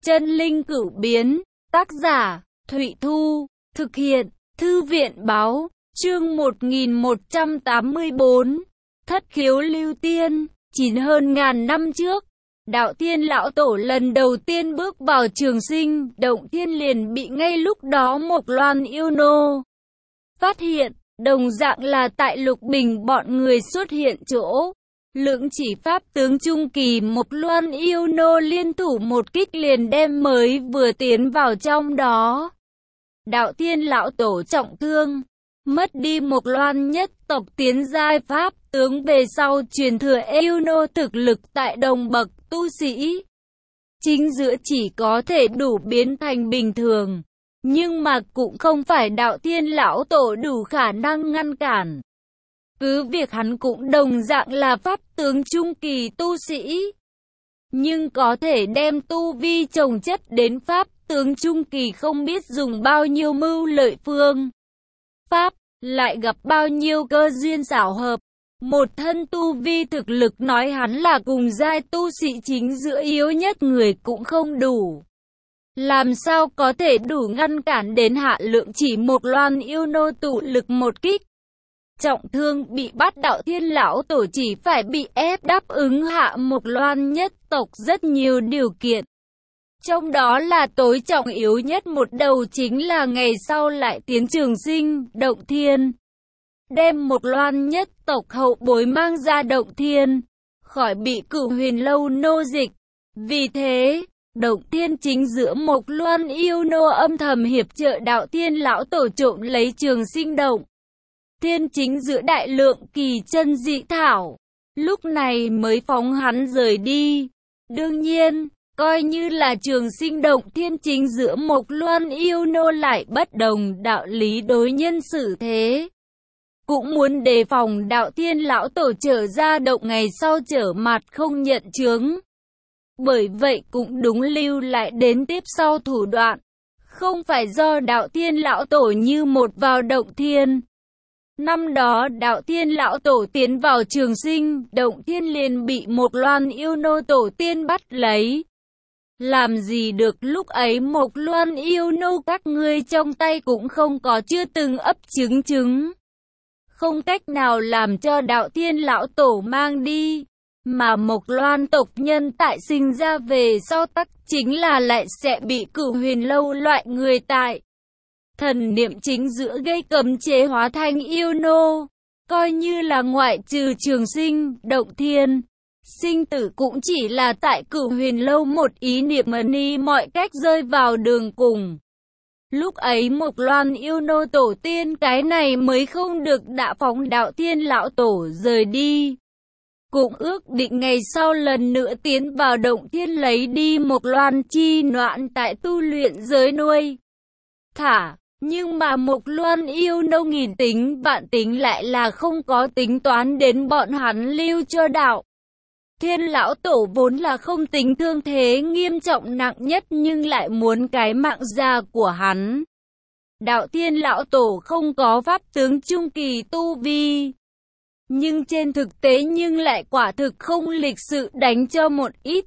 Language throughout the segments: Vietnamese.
Chân linh cửu biến, tác giả, Thụy Thu, thực hiện, Thư viện báo, chương 1184, Thất khiếu lưu tiên, 9 hơn ngàn năm trước. Đạo Thiên Lão Tổ lần đầu tiên bước vào Trường Sinh Động Thiên liền bị ngay lúc đó Mộc Loan yêu nô phát hiện, đồng dạng là tại Lục Bình bọn người xuất hiện chỗ. Lưỡng chỉ pháp tướng trung kỳ Mộc Loan yêu nô liên thủ một kích liền đem mới vừa tiến vào trong đó. Đạo Thiên Lão Tổ trọng thương, mất đi Mộc Loan nhất tộc tiến giai pháp tướng về sau truyền thừa yêu nô thực lực tại đồng bậc tu sĩ. Chính giữa chỉ có thể đủ biến thành bình thường, nhưng mà cũng không phải Đạo Thiên Lão Tổ đủ khả năng ngăn cản. Cứ việc hắn cũng đồng dạng là pháp tướng trung kỳ tu sĩ, nhưng có thể đem tu vi chồng chất đến pháp tướng trung kỳ không biết dùng bao nhiêu mưu lợi phương pháp, lại gặp bao nhiêu cơ duyên xảo hợp. Một thân tu vi thực lực nói hắn là cùng giai tu sĩ chính giữa yếu nhất người cũng không đủ. Làm sao có thể đủ ngăn cản đến Hạ Lượng chỉ Mộc Loan yêu nô tụ lực một kích. Trọng thương bị bắt Đạo Thiên Lão Tổ chỉ phải bị ép đáp ứng Hạ Mộc Loan nhất tộc rất nhiều điều kiện. Trong đó là tối trọng yếu nhất một đầu chính là ngày sau lại tiến Trường Sinh Động Thiên, đem Mộc Loan nhất tộc hậu bối mang ra Động Thiên, khỏi bị Cửu Huyền Lâu nô dịch. Vì thế, Động Thiên chính giữa Mộc Loan yêu nô âm thầm hiệp trợ Đạo Thiên Lão Tổ trộm lấy Trường Sinh Động Thiên chính giữa đại lượng kỳ chân dị thảo, lúc này mới phóng hắn rời đi. Đương nhiên, coi như là Trường Sinh Động Thiên chính giữa Mộc Loan yêu nô lại bất đồng đạo lý đối nhân xử thế. Cũng muốn đề phòng Đạo Thiên Lão Tổ trở ra động ngày sau trở mặt không nhận chướng. Bởi vậy cũng đúng lưu lại đến tiếp sau thủ đoạn. Không phải do Đạo Thiên Lão Tổ như một vào Động Thiên. Năm đó Đạo Thiên Lão Tổ tiến vào Trường Sinh Động Thiên liền bị Mộc Loan yêu nô tổ tiên bắt lấy. Làm gì được lúc ấy Mộc Loan yêu nô các ngươi trong tay cũng không có chưa từng ấp trứng. Không cách nào làm cho Đạo Thiên Lão Tổ mang đi. Mà Mộc Loan tộc nhân tại sinh ra về sau tắc chính là lại sẽ bị Cửu Huyền Lâu loại người tại thần niệm chính giữa gây cấm chế hóa thành yêu nô. Coi như là ngoại trừ Trường Sinh Động Thiên, sinh tử cũng chỉ là tại Cửu Huyền Lâu một ý niệm mà ni mọi cách rơi vào đường cùng. Lúc ấy Mộc Loan yêu nô tổ tiên cái này mới không được đã phóng Đạo Thiên Lão Tổ rời đi. Cũng ước định ngày sau lần nữa tiến vào Động Thiên lấy đi Mộc Loan chi noãn tại tu luyện giới nuôi thả. Nhưng mà Mộc Loan yêu nô nghìn tính vạn tính lại là không có tính toán đến bọn hắn lưu cho Đạo Thiên Lão Tổ vốn là không tính thương thế nghiêm trọng nặng nhất nhưng lại muốn cái mạng già của hắn. Đạo Thiên Lão Tổ không có pháp tướng trung kỳ tu vi, nhưng trên thực tế nhưng lại quả thực không lịch sự đánh cho một ít.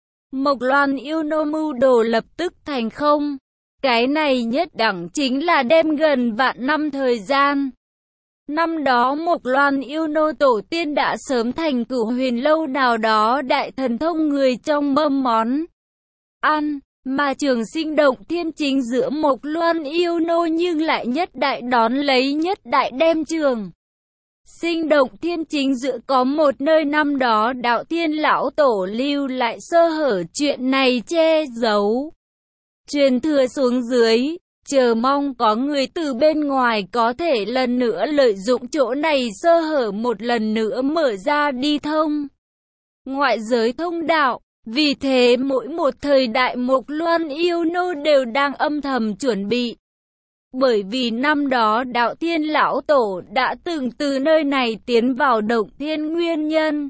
Mộc Loan yêu nô mưu đồ lập tức thành không. Cái này nhất đẳng chính là đem gần vạn năm thời gian. Năm đó Mộc Loan yêu nô tổ tiên đã sớm thành Cửu Huyền Lâu nào đó đại thần thông người trong mâm món ăn, mà Trường Sinh Động Thiên chính giữa Mộc Loan yêu nô nhưng lại nhất đại đón lấy nhất đại đem Trường Sinh Động Thiên chính giữa có một nơi năm đó Đạo Thiên Lão Tổ lưu lại sơ hở chuyện này che giấu, truyền thừa xuống dưới, chờ mong có người từ bên ngoài có thể lần nữa lợi dụng chỗ này sơ hở một lần nữa mở ra đi thông ngoại giới thông đạo. Vì thế mỗi một thời đại Mộc Loan yêu nô đều đang âm thầm chuẩn bị. Bởi vì năm đó Đạo Thiên Lão Tổ đã từng từ nơi này tiến vào Động Thiên nguyên nhân.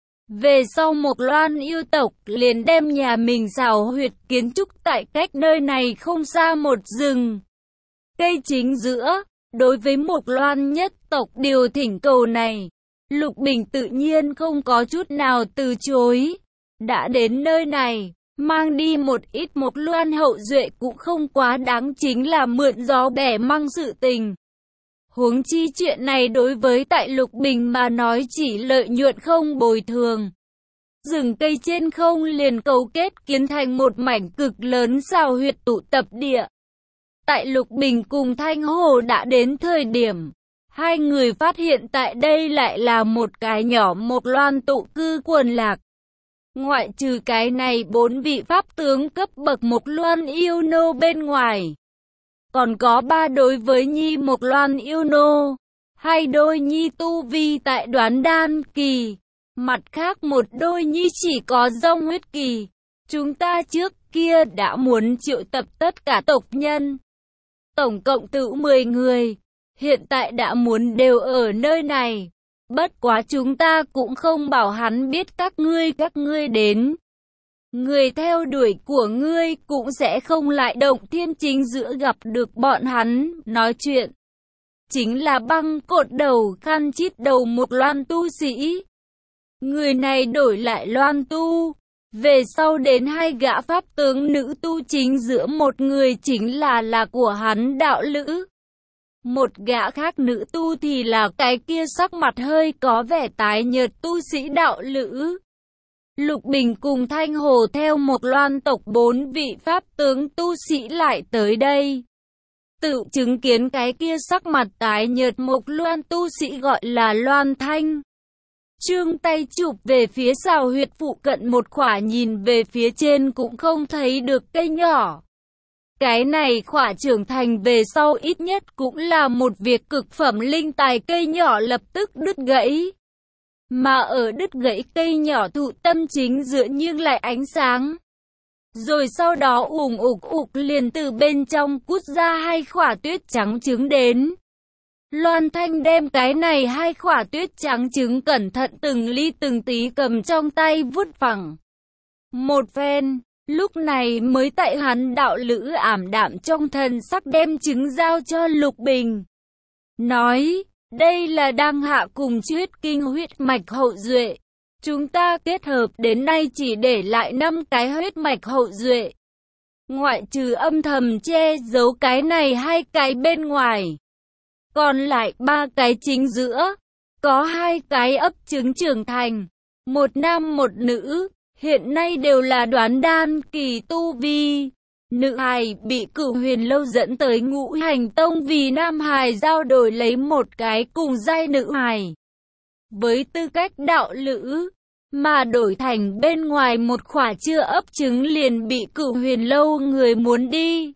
Về sau Mộc Loan yêu tộc liền đem nhà mình xào huyệt kiến trúc tại cách nơi này không xa một rừng cây chính giữa. Đối với Mộc Loan nhất tộc điều thỉnh cầu này, Lục Bình tự nhiên không có chút nào từ chối. Đã đến nơi này, mang đi một ít Mộc Loan hậu duệ cũng không quá đáng, chính là mượn gió bẻ măng sự tình. Huống chi chuyện này đối với tại Lục Bình mà nói chỉ lợi nhuận không bồi thường. Rừng cây trên không liền cấu kết kiến thành một mảnh cực lớn xào huyệt tụ tập địa. Tại Lục Bình cùng Thanh Hồ đã đến thời điểm, hai người phát hiện tại đây lại là một cái nhỏ Mộc Loan tụ cư quần lạc. Ngoại trừ cái này 4 vị pháp tướng cấp bậc Mộc Loan yêu nô bên ngoài, còn có 3 đối với nhi Mộc Loan yêu nô, 2 đôi nhi tu vi tại Đoán Đan kỳ, mặt khác một đôi nhi chỉ có Dông huyết kỳ. Chúng ta trước kia đã muốn triệu tập tất cả tộc nhân, tổng cộng tự 10 người, hiện tại đã muốn đều ở nơi này. Bất quá chúng ta cũng không bảo hắn biết các ngươi đến. Người theo đuổi của ngươi cũng sẽ không lại động thiên chính giữa gặp được bọn hắn. Nói chuyện chính là băng cột đầu khăn chít đầu một Loan tu sĩ. Người này đổi lại Loan tu. Về sau đến 2 gã pháp tướng nữ tu chính giữa, một người chính là của hắn đạo lữ. Một gã khác nữ tu thì là cái kia sắc mặt hơi có vẻ tái nhợt tu sĩ đạo lữ. Lục Bình cùng Thanh Hồ theo Mộc Loan tộc 4 vị pháp tướng tu sĩ lại tới đây. Tự chứng kiến cái kia sắc mặt tái nhợt Mộc Loan tu sĩ gọi là Loan Thanh. Trương tay chụp về phía xào huyệt phụ cận một khỏa, nhìn về phía trên cũng không thấy được cây nhỏ. Cái này khỏa trưởng thành về sau ít nhất cũng là một việc cực phẩm linh tài, cây nhỏ lập tức đứt gãy. Mà ở đứt gãy cây nhỏ thụ tâm chính giữa nhưng lại ánh sáng. Rồi sau đó ục liền từ bên trong cút ra 2 khỏa tuyết trắng trứng đến. Loan Thanh đem cái này 2 khỏa tuyết trắng trứng cẩn thận từng ly từng tí cầm trong tay vuốt phẳng một phen. Lúc này mới tại hắn đạo lữ ảm đạm trong thần sắc đem trứng giao cho Lục Bình. Nói, đây là Đăng Hạ cùng Chuyết Kinh huyết mạch hậu duệ. Chúng ta kết hợp đến nay chỉ để lại 5 cái huyết mạch hậu duệ. Ngoại trừ âm thầm che giấu cái này 2 cái bên ngoài, còn lại 3 cái chính giữa, có 2 cái ấp trứng trưởng thành, một nam một nữ. Hiện nay đều là Đoán Đan kỳ tu vi. Nữ hài bị Cửu Huyền Lâu dẫn tới Ngũ Hành Tông vì nam hài giao đổi lấy một cái cùng giai nữ hài với tư cách đạo lữ, mà đổi thành bên ngoài một khỏa chưa ấp trứng liền bị Cửu Huyền Lâu người muốn đi.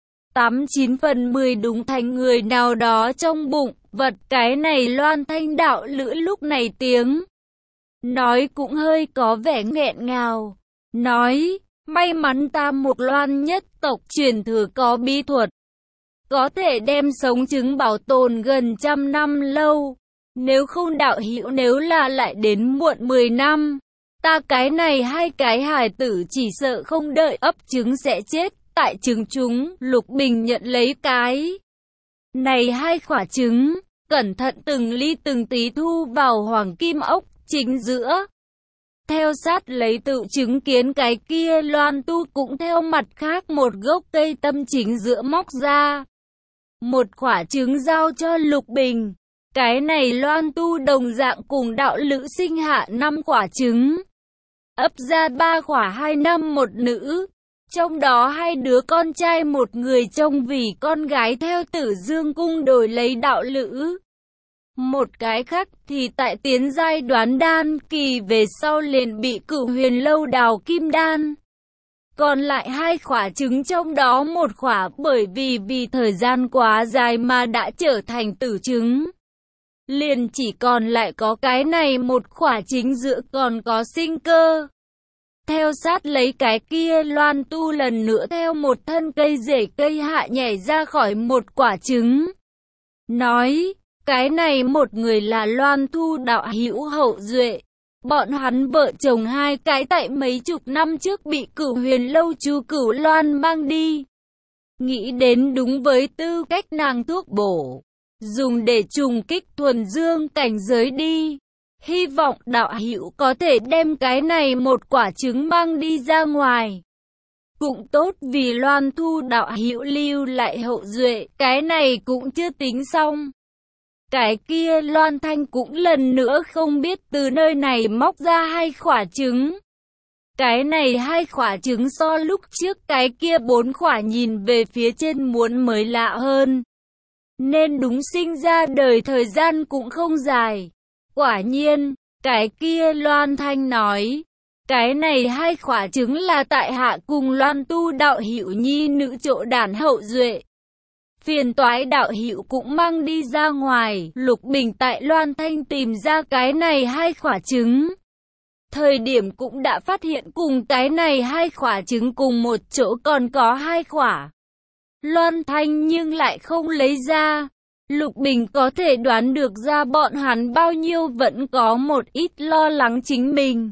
89 phần 10 đúng thành người nào đó trong bụng vật. Cái này Loan Thanh đạo lữ lúc này tiếng nói cũng hơi có vẻ nghẹn ngào. Nói, may mắn ta Mộc Loan nhất tộc truyền thừa có bí thuật, có thể đem sống trứng bảo tồn gần 100 năm lâu. Nếu không đạo hữu nếu là lại đến muộn 10 năm, ta cái này 2 cái hài tử chỉ sợ không đợi ấp trứng sẽ chết tại trứng chúng. Lục Bình nhận lấy cái này 2 quả trứng, cẩn thận từng ly từng tí thu vào hoàng kim ốc chính giữa. Theo sát lấy tự chứng kiến cái kia Loan tu cũng theo mặt khác một gốc cây tâm chính giữa móc ra một quả trứng giao cho Lục Bình. Cái này Loan tu đồng dạng cùng đạo lữ sinh hạ 5 quả trứng, ấp ra 3 quả 2 nam 1 nữ. Trong đó 2 đứa con trai một người trông vì con gái theo Tử Dương cung đổi lấy đạo lữ. Một cái khác thì tại tiến giai Đoán Đan kỳ về sau liền bị Cửu Huyền Lâu đào kim đan. Còn lại 2 quả trứng, trong đó một quả bởi vì thời gian quá dài mà đã trở thành tử trứng. Liền chỉ còn lại có cái này một quả chính giữa còn có sinh cơ. Theo sát lấy cái kia Loan tu lần nữa theo một thân cây rễ cây hạ nhảy ra khỏi một quả trứng. Nói, cái này một người là Loan tu đạo hữu hậu duệ. Bọn hắn vợ chồng 2 cái tại mấy chục năm trước bị Cửu Huyền Lâu chú Cửu Loan mang đi. Nghĩ đến đúng với tư cách nàng thuốc bổ, dùng để trùng kích thuần dương cảnh giới đi. Hy vọng đạo hữu có thể đem cái này một quả trứng mang đi ra ngoài. cũng tốt vì Loan Thu đạo hữu lưu lại hậu duệ, cái này cũng chưa tính xong. Cái kia Loan Thanh cũng lần nữa không biết từ nơi này móc ra 2 quả trứng. Cái này 2 quả trứng so lúc trước cái kia 4 quả nhìn về phía trên muốn mới lạ hơn. Nên đúng sinh ra đời thời gian cũng không dài. Quả nhiên, cái kia Loan Thanh nói, cái này 2 quả trứng là tại hạ cùng Loan Tu đạo hữu nhi nữ chỗ đản hậu duệ. Phiền toái đạo hữu cũng mang đi ra ngoài. Lục Bình tại Loan Thanh tìm ra cái này 2 quả trứng. Thời điểm cũng đã phát hiện cùng cái này 2 quả trứng cùng một chỗ còn có 2 quả. Loan Thanh nhưng lại không lấy ra. Lục Bình có thể đoán được ra bọn hắn bao nhiêu vẫn có một ít lo lắng chính mình.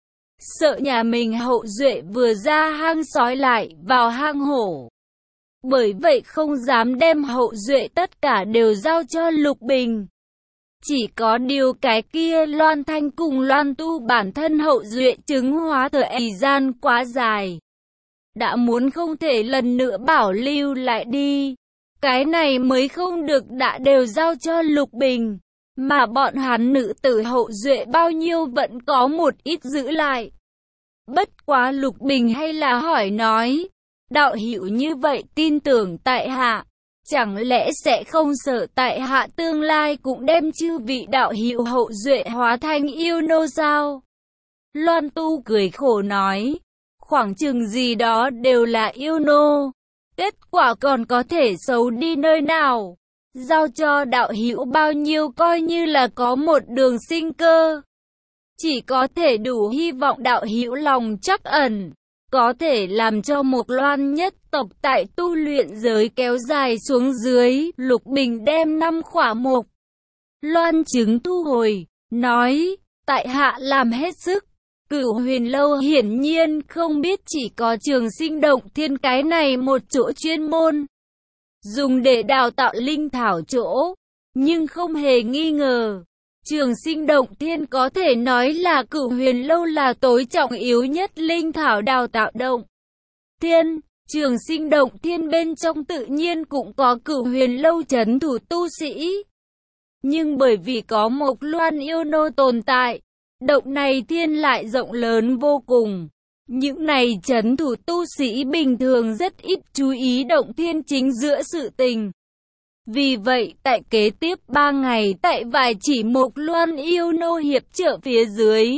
Sợ nhà mình hậu duệ vừa ra hang sói lại vào hang hổ. Bởi vậy không dám đem hậu duệ tất cả đều giao cho Lục Bình. Chỉ có điều cái kia Loan Thanh cùng Loan Tu bản thân hậu duệ chứng hóa thời gian quá dài. Đã muốn không thể lần nữa bảo lưu lại đi. Cái này mới không được đã đều giao cho Lục Bình. Mà bọn hắn nữ tử hậu duệ bao nhiêu vẫn có một ít giữ lại. Bất quá Lục Bình hay là hỏi nói. Đạo hữu như vậy tin tưởng tại hạ. Chẳng lẽ sẽ không sợ tại hạ tương lai cũng đem chư vị đạo hữu hậu duệ hóa thành yêu nô sao? Loan Tu cười khổ nói. Khoảng chừng gì đó đều là yêu nô. Kết quả còn có thể xấu đi nơi nào. Giao cho đạo hữu bao nhiêu coi như là có một đường sinh cơ. Chỉ có thể đủ hy vọng đạo hữu lòng trắc ẩn. Có thể làm cho Mộc Loan nhất tộc tại tu luyện giới kéo dài xuống dưới. Lục Bình đem 5 quả Mộc Loan trứng thu hồi. Nói tại hạ làm hết sức. Cửu Huyền Lâu hiển nhiên không biết chỉ có Trường Sinh Động Thiên cái này một chỗ chuyên môn dùng để đào tạo linh thảo chỗ, nhưng không hề nghi ngờ, Trường Sinh Động Thiên có thể nói là Cửu Huyền Lâu là tối trọng yếu nhất linh thảo đào tạo động thiên. Trường Sinh Động Thiên bên trong tự nhiên cũng có Cửu Huyền Lâu trấn thủ tu sĩ, nhưng bởi vì có Mộc Loan yêu nô tồn tại, động này thiên lại rộng lớn vô cùng. Những này trấn thủ tu sĩ bình thường rất ít chú ý động thiên chính giữa sự tình. Vì vậy tại kế tiếp 3 ngày tại vài chỉ Mộc Loan yêu nô hiệp trợ phía dưới.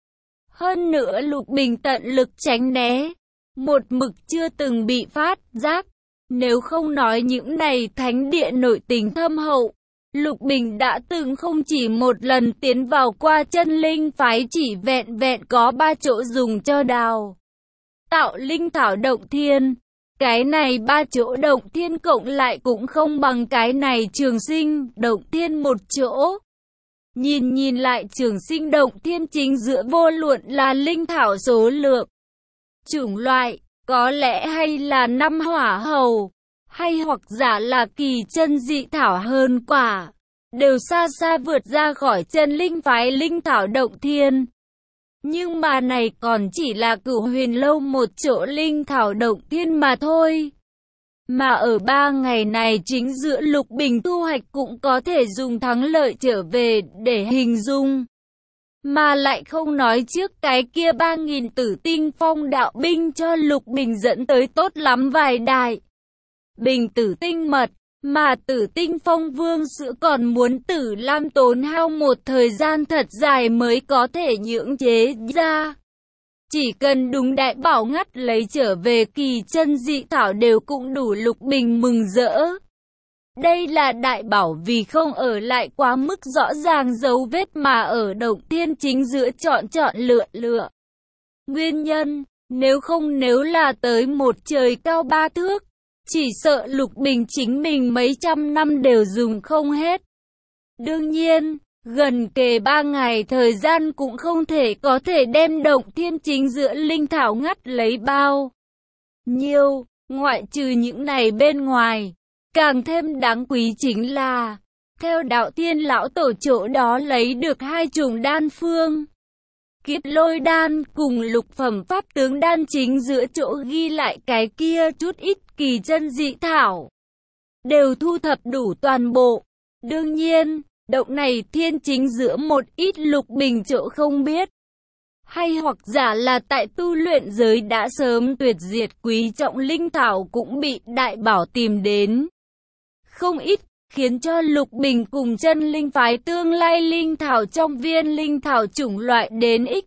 Hơn nữa Lục Bình tận lực tránh né. Một mực chưa từng bị phát giác. Nếu không nói những này thánh địa nội tình thâm hậu. Lục Bình đã từng không chỉ một lần tiến vào qua chân linh phái chỉ vẹn vẹn có 3 chỗ dùng cho đào tạo linh thảo động thiên. Cái này 3 chỗ động thiên cộng lại cũng không bằng cái này Trường Sinh Động Thiên một chỗ. Nhìn lại Trường Sinh Động Thiên chính giữa vô luận là linh thảo số lượng, chủng loại, có lẽ hay là 5 hỏa hầu, hay hoặc giả là kỳ chân dị thảo hơn quả, đều xa xa vượt ra khỏi chân linh phái linh thảo động thiên. Nhưng mà này còn chỉ là Cửu Huyền Lâu một chỗ linh thảo động thiên mà thôi. Mà ở 3 ngày này chính giữa Lục Bình thu hoạch cũng có thể dùng thắng lợi trở về để hình dung. Mà lại không nói trước cái kia 3.000 tử tinh phong đạo binh cho Lục Bình dẫn tới tốt lắm vài đại bình tử tinh mật. Mà tử tinh phong vương sữa còn muốn Tử Lam tốn hao một thời gian thật dài mới có thể nhưỡng chế ra. Chỉ cần đúng đại bảo ngắt lấy trở về kỳ chân dị thảo đều cũng đủ Lục Bình mừng rỡ. Đây là đại bảo vì không ở lại quá mức rõ ràng dấu vết mà ở động thiên chính giữa chọn lựa. Nguyên nhân, nếu là tới một trời cao 3 thước. Chỉ sợ Lục Bình chính mình mấy trăm năm đều dùng không hết. Đương nhiên, gần kề 3 ngày thời gian cũng không thể có thể đem động thiên chính giữa linh thảo ngắt lấy bao nhiêu, ngoại trừ những này bên ngoài. Càng thêm đáng quý chính là, theo đạo thiên lão tổ chỗ đó lấy được 2 chủng đan phương. Kiếp lôi đan cùng lục phẩm pháp tướng đan chính giữa chỗ ghi lại cái kia chút ít kỳ chân dị thảo. Đều thu thập đủ toàn bộ. Đương nhiên, động này thiên chính giữa một ít Lục Bình chỗ không biết. Hay hoặc giả là tại tu luyện giới đã sớm tuyệt diệt quý trọng linh thảo cũng bị đại bảo tìm đến. Không ít, khiến cho Lục Bình cùng chân linh phái tương lai linh thảo trong viên linh thảo chủng loại đến ích.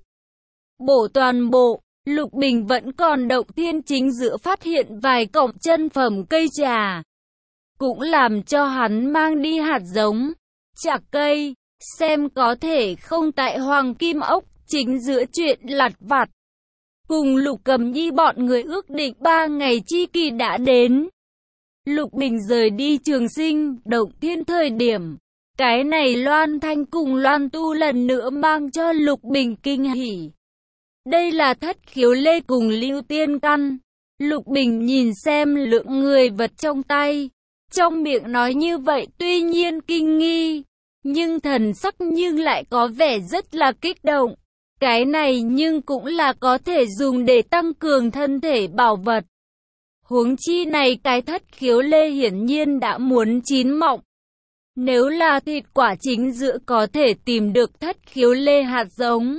Bổ toàn bộ, Lục Bình vẫn còn động thiên chính giữa phát hiện vài cọng chân phẩm cây trà. Cũng làm cho hắn mang đi hạt giống, chạc cây, xem có thể không tại Hoàng Kim Ốc, chính giữa chuyện lặt vặt. Cùng Lục Cầm Nhi bọn người ước định 3 ngày chi kỳ đã đến. Lục Bình rời đi Trường Sinh, động thiên thời điểm. Cái này Loan Thanh cùng Loan Tu lần nữa mang cho Lục Bình kinh hỉ. Đây là Thất Khiếu Lê cùng Lưu Tiên Căn. Lục Bình nhìn xem lượng người vật trong tay. Trong miệng nói như vậy tuy nhiên kinh nghi, nhưng thần sắc nhưng lại có vẻ rất là kích động. Cái này nhưng cũng là có thể dùng để tăng cường thân thể bảo vật. Huống chi này cái Thất Khiếu Lê hiển nhiên đã muốn chín mọng. Nếu là thịt quả chính giữa có thể tìm được Thất Khiếu Lê hạt giống,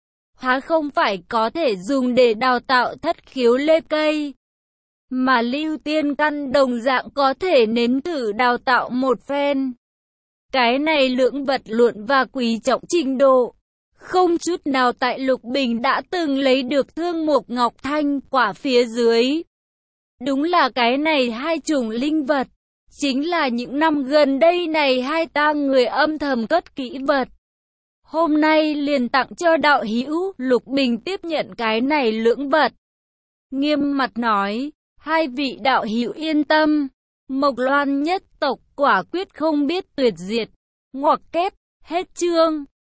há không phải có thể dùng để đào tạo Thất Khiếu Lê cây. Mà Lưu Tiên Căn đồng dạng có thể nếm thử đào tạo một phen. Cái này lượng vật luận và quý trọng trình độ, không chút nào tại Lục Bình đã từng lấy được Thương Mục Ngọc Thanh quả phía dưới. Đúng là cái này hai chủng linh vật, chính là những năm gần đây này hai ta người âm thầm cất kỹ vật. Hôm nay liền tặng cho đạo hữu. Lục Bình tiếp nhận cái này lưỡng vật, nghiêm mặt nói, hai vị đạo hữu yên tâm, Mộc Loan nhất tộc quả quyết không biết tuyệt diệt. Ngoặc kép, hết chương.